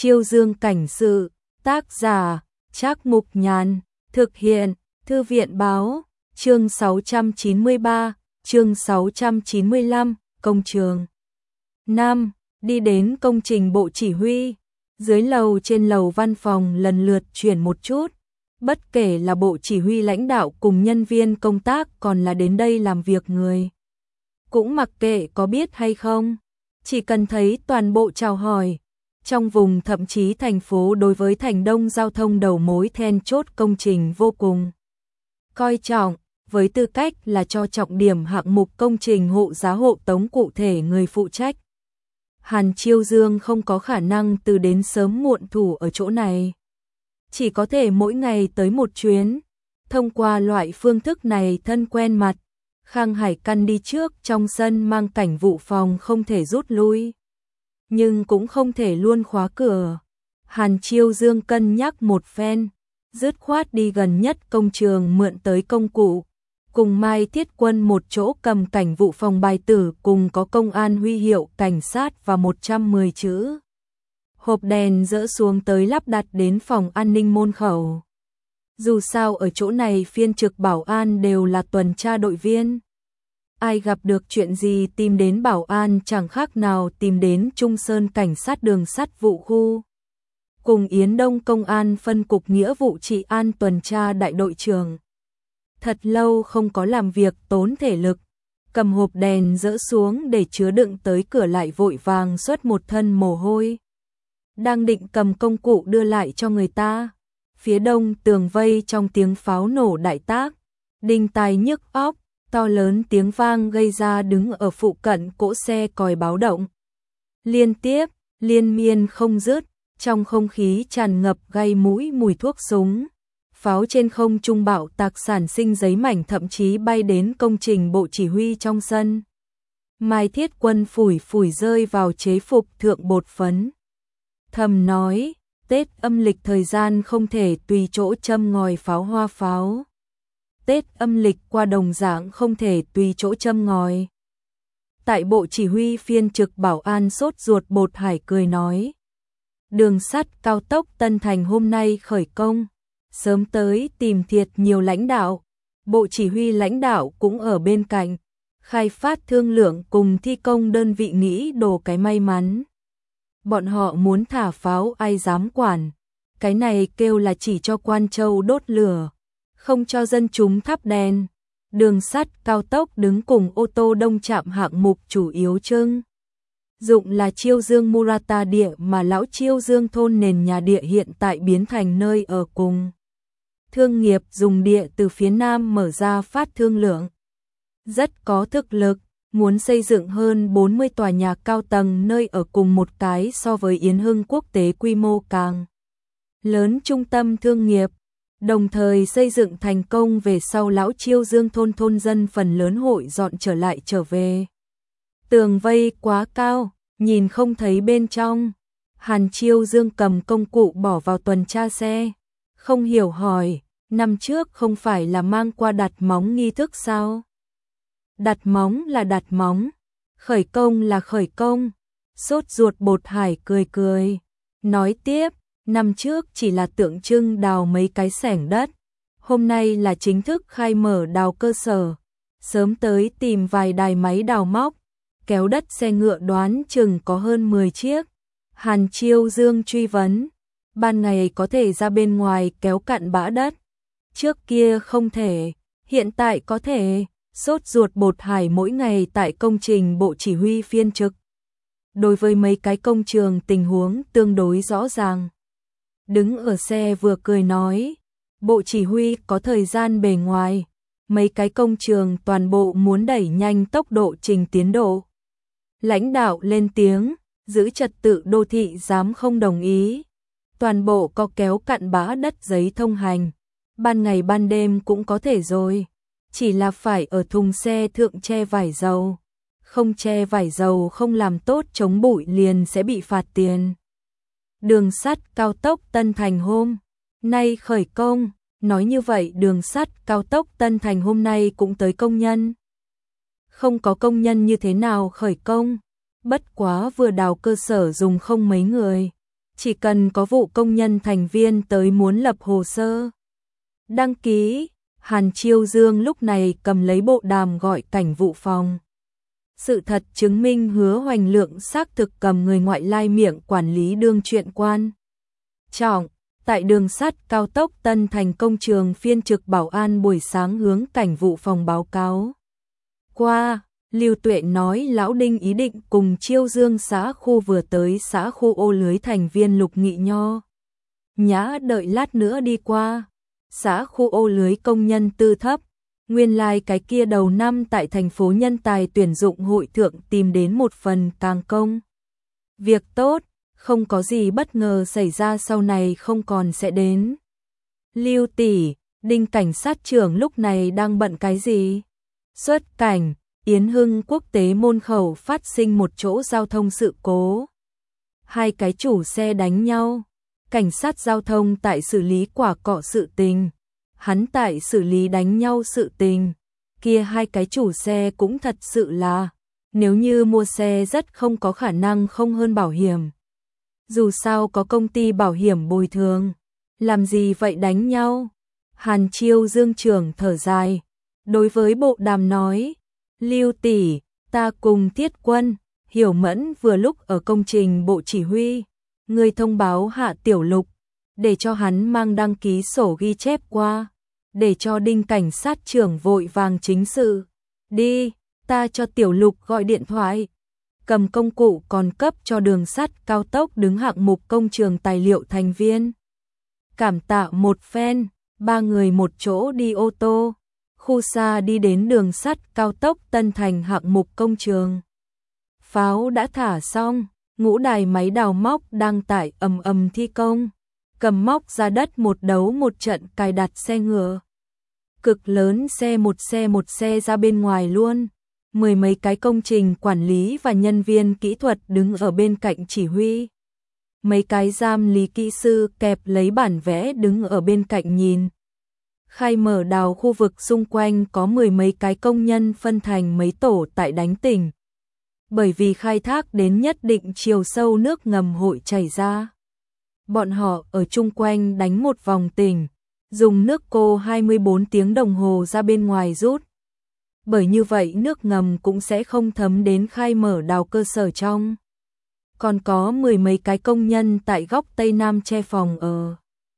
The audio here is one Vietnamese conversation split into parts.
Chiêu Dương cảnh sự, tác giả, Trác Mục Nhàn, thực hiện, Thư viện báo, chương 693, chương 695, công trường. Nam, đi đến công trình bộ chỉ huy, dưới lầu trên lầu văn phòng lần lượt chuyển một chút, bất kể là bộ chỉ huy lãnh đạo cùng nhân viên công tác còn là đến đây làm việc người. Cũng mặc kệ có biết hay không, chỉ cần thấy toàn bộ chào hỏi. Trong vùng thậm chí thành phố đối với thành đông giao thông đầu mối then chốt công trình vô cùng coi trọng, với tư cách là cho trọng điểm hạng mục công trình hộ giá hộ tống cụ thể người phụ trách. Hàn Chiêu Dương không có khả năng từ đến sớm muộn thủ ở chỗ này. Chỉ có thể mỗi ngày tới một chuyến, thông qua loại phương thức này thân quen mặt. Khang Hải Căn đi trước trong sân mang cảnh vụ phòng không thể rút lui. Nhưng cũng không thể luôn khóa cửa. Hàn Chiêu Dương cân nhắc một phen, dứt khoát đi gần nhất công trường mượn tới công cụ, cùng Mai Thiết Quân một chỗ cầm cảnh vụ phòng bài tử cùng có công an huy hiệu cảnh sát và 110 chữ. Hộp đèn dỡ xuống tới lắp đặt đến phòng an ninh môn khẩu. Dù sao ở chỗ này phiên trực bảo an đều là tuần tra đội viên. Ai gặp được chuyện gì tìm đến bảo an chẳng khác nào tìm đến Trung Sơn cảnh sát đường sắt vụ khu. Cùng Yến Đông công an phân cục nghĩa vụ trị an tuần tra đại đội trưởng. Thật lâu không có làm việc tốn thể lực, cầm hộp đèn dỡ xuống để chứa đựng tới cửa lại vội vàng xuất một thân mồ hôi. Đang định cầm công cụ đưa lại cho người ta, phía đông tường vây trong tiếng pháo nổ đại tác, đinh tai nhức óc. To lớn tiếng vang gây ra đứng ở phụ cận cỗ xe còi báo động. Liên tiếp, liên miên không dứt, trong không khí tràn ngập gây mũi mùi thuốc súng. Pháo trên không trung bạo tạc sản sinh giấy mảnh thậm chí bay đến công trình bộ chỉ huy trong sân. Mai Thiết Quân phủi phủi rơi vào chế phục thượng bột phấn. Thầm nói, Tết âm lịch thời gian không thể tùy chỗ châm ngòi pháo hoa pháo. Tết âm lịch qua đồng dạng không thể tùy chỗ châm ngòi. Tại bộ chỉ huy phiên trực bảo an sốt ruột Bột Hải cười nói. Đường sắt cao tốc Tân Thành hôm nay khởi công, sớm tới tìm thiệt nhiều lãnh đạo, bộ chỉ huy lãnh đạo cũng ở bên cạnh, khai phát thương lượng cùng thi công đơn vị nghĩ đồ cái may mắn. Bọn họ muốn thả pháo ai dám quản, cái này kêu là chỉ cho Quan Châu đốt lửa. Không cho dân chúng thắp đèn. Đường sắt cao tốc đứng cùng ô tô đông chạm hạng mục chủ yếu trưng dụng là Chiêu Dương Murata địa mà lão Chiêu Dương thôn nền nhà địa hiện tại biến thành nơi ở cùng. Thương nghiệp dùng địa từ phía nam mở ra phát thương lượng. Rất có thực lực, muốn xây dựng hơn 40 tòa nhà cao tầng nơi ở cùng một cái so với Yến Hưng quốc tế quy mô càng lớn trung tâm thương nghiệp. Đồng thời xây dựng thành công về sau lão Chiêu Dương thôn dân phần lớn hội dọn trở lại trở về. Tường vây quá cao, nhìn không thấy bên trong. Hàn Chiêu Dương cầm công cụ bỏ vào tuần tra xe. Không hiểu hỏi, năm trước không phải là mang qua đặt móng nghi thức sao? Đặt móng là đặt móng, khởi công là khởi công. Sốt ruột Bột Hải cười cười, nói tiếp. Năm trước chỉ là tượng trưng đào mấy cái xẻng đất, hôm nay là chính thức khai mở đào cơ sở, sớm tới tìm vài đài máy đào móc, kéo đất xe ngựa đoán chừng có hơn 10 chiếc. Hàn Chiêu Dương truy vấn, ban ngày có thể ra bên ngoài kéo cặn bã đất, trước kia không thể, hiện tại có thể. Sốt ruột Bột Hải mỗi ngày tại công trình bộ chỉ huy phiên trực. Đối với mấy cái công trường tình huống tương đối rõ ràng. Đứng ở xe vừa cười nói, bộ chỉ huy có thời gian bề ngoài, mấy cái công trường toàn bộ muốn đẩy nhanh tốc độ trình tiến độ. Lãnh đạo lên tiếng, giữ trật tự đô thị dám không đồng ý. Toàn bộ có kéo cặn bã đất giấy thông hành, ban ngày ban đêm cũng có thể rồi, chỉ là phải ở thùng xe thượng che vải dầu. Không che vải dầu không làm tốt chống bụi liền sẽ bị phạt tiền. Đường sắt cao tốc Tân Thành hôm nay khởi công, nói như vậy đường sắt cao tốc Tân Thành hôm nay cũng tới công nhân. Không có công nhân như thế nào khởi công, bất quá vừa đào cơ sở dùng không mấy người. chỉ cần có vụ công nhân thành viên tới muốn lập hồ sơ đăng ký. Hàn Chiêu Dương lúc này cầm lấy bộ đàm gọi cảnh vụ phòng. Sự thật chứng minh Hứa Hoành Lượng xác thực cầm người ngoại lai miệng quản lý đương chuyện quan trọng. Tại đường sắt cao tốc Tân Thành công trường phiên trực bảo an buổi sáng hướng cảnh vụ phòng báo cáo qua, Lưu Tuệ nói Lão Đinh ý định cùng Chiêu Dương xã khu vừa tới xã khu ô lưới thành viên Lục Nghị Nho nhã đợi lát nữa đi qua. Xã khu ô lưới công nhân tư thấp, nguyên lai cái kia đầu năm tại thành phố nhân tài tuyển dụng hội thượng tìm đến một phần càng công. Việc tốt, không có gì bất ngờ xảy ra sau này không còn sẽ đến. Lưu tỷ, Đinh cảnh sát trưởng lúc này đang bận cái gì? Xuất cảnh, Yến Hưng quốc tế môn khẩu phát sinh một chỗ giao thông sự cố. Hai cái chủ xe đánh nhau. Cảnh sát giao thông tại xử lý quả cọ sự tình, hắn tại xử lý đánh nhau sự tình. Kia hai cái chủ xe cũng thật sự là, nếu như mua xe rất không có khả năng không hơn bảo hiểm. Dù sao có công ty bảo hiểm bồi thường, làm gì vậy đánh nhau? Hàn Chiêu Dương trưởng thở dài, đối với bộ đàm nói, Lưu tỷ, ta cùng Thiết Quân, Hiểu Mẫn vừa lúc ở công trình bộ chỉ huy. Người thông báo Hạ Tiểu Lục, để cho hắn mang đăng ký sổ ghi chép qua, để cho Đinh cảnh sát trưởng vội vàng chính sự. Đi, ta cho Tiểu Lục gọi điện thoại. Cầm công cụ còn cấp cho đường sắt cao tốc đứng hạng mục công trường tài liệu thành viên. Cảm tạ một phen, ba người một chỗ đi ô tô, khu xa đi đến đường sắt cao tốc Tân Thành hạng mục công trường. Pháo đã thả xong. Ngũ đài máy đào móc đang tại ầm ầm thi công, cầm móc ra đất một đấu một trận cài đặt xe ngựa. Cực lớn một xe ra bên ngoài luôn. Mười mấy cái công trình quản lý và nhân viên kỹ thuật đứng ở bên cạnh chỉ huy. Mấy cái giám lý kỹ sư kẹp lấy bản vẽ đứng ở bên cạnh nhìn. Khai mở đào khu vực xung quanh có mười mấy cái công nhân phân thành mấy tổ tại đánh tỉnh. Bởi vì khai thác đến nhất định chiều sâu nước ngầm hội chảy ra. Bọn họ ở chung quanh đánh một vòng tỉnh, dùng nước cô 24 tiếng đồng hồ ra bên ngoài rút. Bởi như vậy nước ngầm cũng sẽ không thấm đến khai mở đào cơ sở trong. Còn có mười mấy cái công nhân tại góc Tây Nam che phòng ở.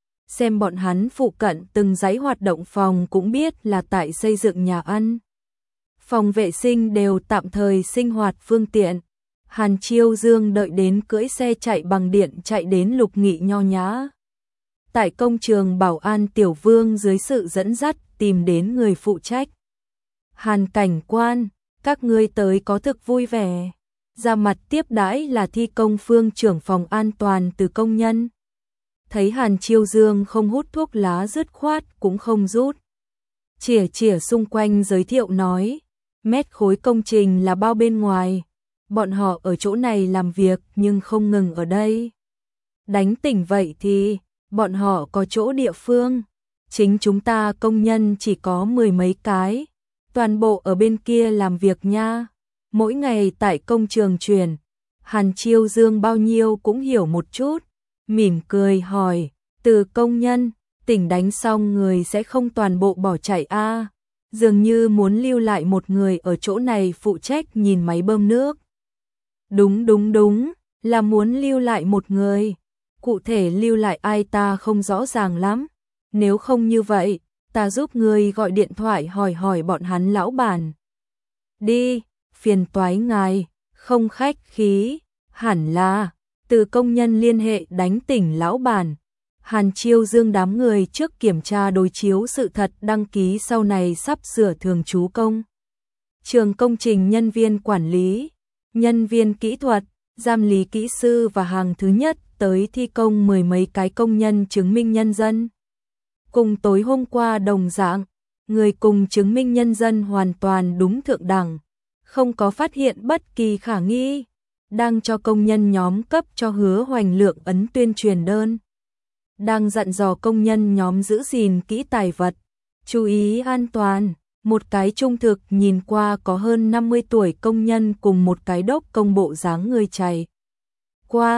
Xem bọn hắn phụ cận từng dãy hoạt động phòng cũng biết là tại xây dựng nhà ăn. Phòng vệ sinh đều tạm thời sinh hoạt phương tiện. Hàn Chiêu Dương đợi đến cưỡi xe chạy bằng điện chạy đến Lục Nghị Nho nhã. Tại công trường bảo an Tiểu Vương dưới sự dẫn dắt tìm đến người phụ trách. Hàn cảnh quan, các ngươi tới có thực vui vẻ. Ra mặt tiếp đãi là thi công phương trưởng phòng an toàn từ công nhân. Thấy Hàn Chiêu Dương không hút thuốc lá dứt khoát cũng không rút. Chỉa xung quanh giới thiệu nói. Mét khối công trình là bao bên ngoài, bọn họ ở chỗ này làm việc nhưng không ngừng ở đây. Đánh tỉnh vậy thì, bọn họ có chỗ địa phương, chính chúng ta công nhân chỉ có mười mấy cái, toàn bộ ở bên kia làm việc nha. Mỗi ngày tại công trường chuyển, Hàn Chiêu Dương bao nhiêu cũng hiểu một chút, mỉm cười hỏi, từ công nhân, tỉnh đánh xong người sẽ không toàn bộ bỏ chạy a? Dường như muốn lưu lại một người ở chỗ này phụ trách nhìn máy bơm nước. Đúng, là muốn lưu lại một người. Cụ thể lưu lại ai ta không rõ ràng lắm. Nếu không như vậy, ta giúp người gọi điện thoại hỏi bọn hắn lão bản. Đi, phiền toái ngài, không khách khí, hẳn là, từ công nhân liên hệ đánh tỉnh lão bản. Hàn Chiêu Dương đám người trước kiểm tra đối chiếu sự thật đăng ký sau này sắp sửa thường trú công. Trường công trình nhân viên quản lý, nhân viên kỹ thuật, giám lý kỹ sư và hàng thứ nhất tới thi công mười mấy cái công nhân chứng minh nhân dân. Cùng tối hôm qua đồng dạng, người cùng chứng minh nhân dân hoàn toàn đúng thượng đẳng, không có phát hiện bất kỳ khả nghi, đang cho công nhân nhóm cấp cho Hứa Hoành Lượng ấn tuyên truyền đơn. Đang dặn dò công nhân nhóm giữ gìn kỹ tài vật, chú ý an toàn. Một cái trung thực nhìn qua có hơn 50 tuổi công nhân cùng một cái đốc công bộ dáng người chạy qua,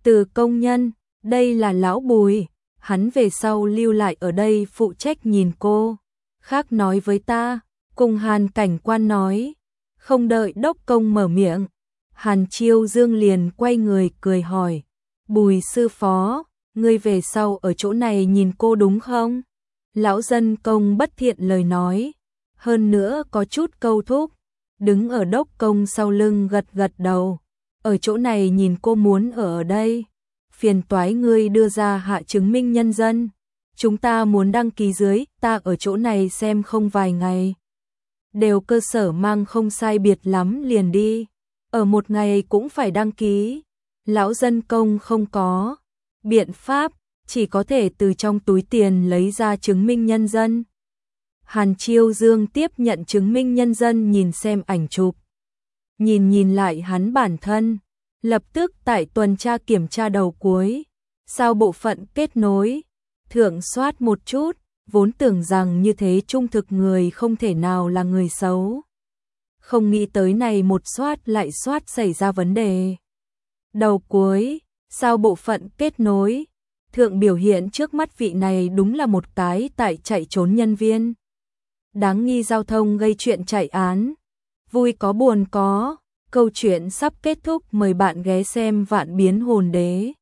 Từ công nhân, đây là lão Bùi, hắn về sau lưu lại ở đây phụ trách nhìn cô. Khác nói với ta, cùng Hàn cảnh quan nói, không đợi đốc công mở miệng. Hàn Chiêu Dương liền quay người cười hỏi, Bùi sư phó, ngươi về sau ở chỗ này nhìn cô đúng không? Lão dân công bất thiện lời nói, hơn nữa có chút câu thúc, đứng ở đốc công sau lưng gật gật đầu, ở chỗ này nhìn cô muốn ở đây. Phiền toái ngươi đưa ra hạ chứng minh nhân dân, chúng ta muốn đăng ký dưới, ta ở chỗ này xem không vài ngày. Đều cơ sở mang không sai biệt lắm liền đi, ở một ngày cũng phải đăng ký. Lão dân công không có biện pháp, chỉ có thể từ trong túi tiền lấy ra chứng minh nhân dân. Hàn Chiêu Dương tiếp nhận chứng minh nhân dân nhìn xem ảnh chụp. Nhìn lại hắn bản thân, lập tức tại tuần tra kiểm tra đầu cuối, sau bộ phận kết nối, thượng soát một chút, vốn tưởng rằng như thế trung thực người không thể nào là người xấu. Không nghĩ tới này một soát lại soát xảy ra vấn đề. Đầu cuối, sau bộ phận kết nối, thượng biểu hiện trước mắt vị này đúng là một cái tại chạy trốn nhân viên. Đáng nghi giao thông gây chuyện chạy án. Vui có buồn có, câu chuyện sắp kết thúc, mời bạn ghé xem Vạn Biến Hồn Đế.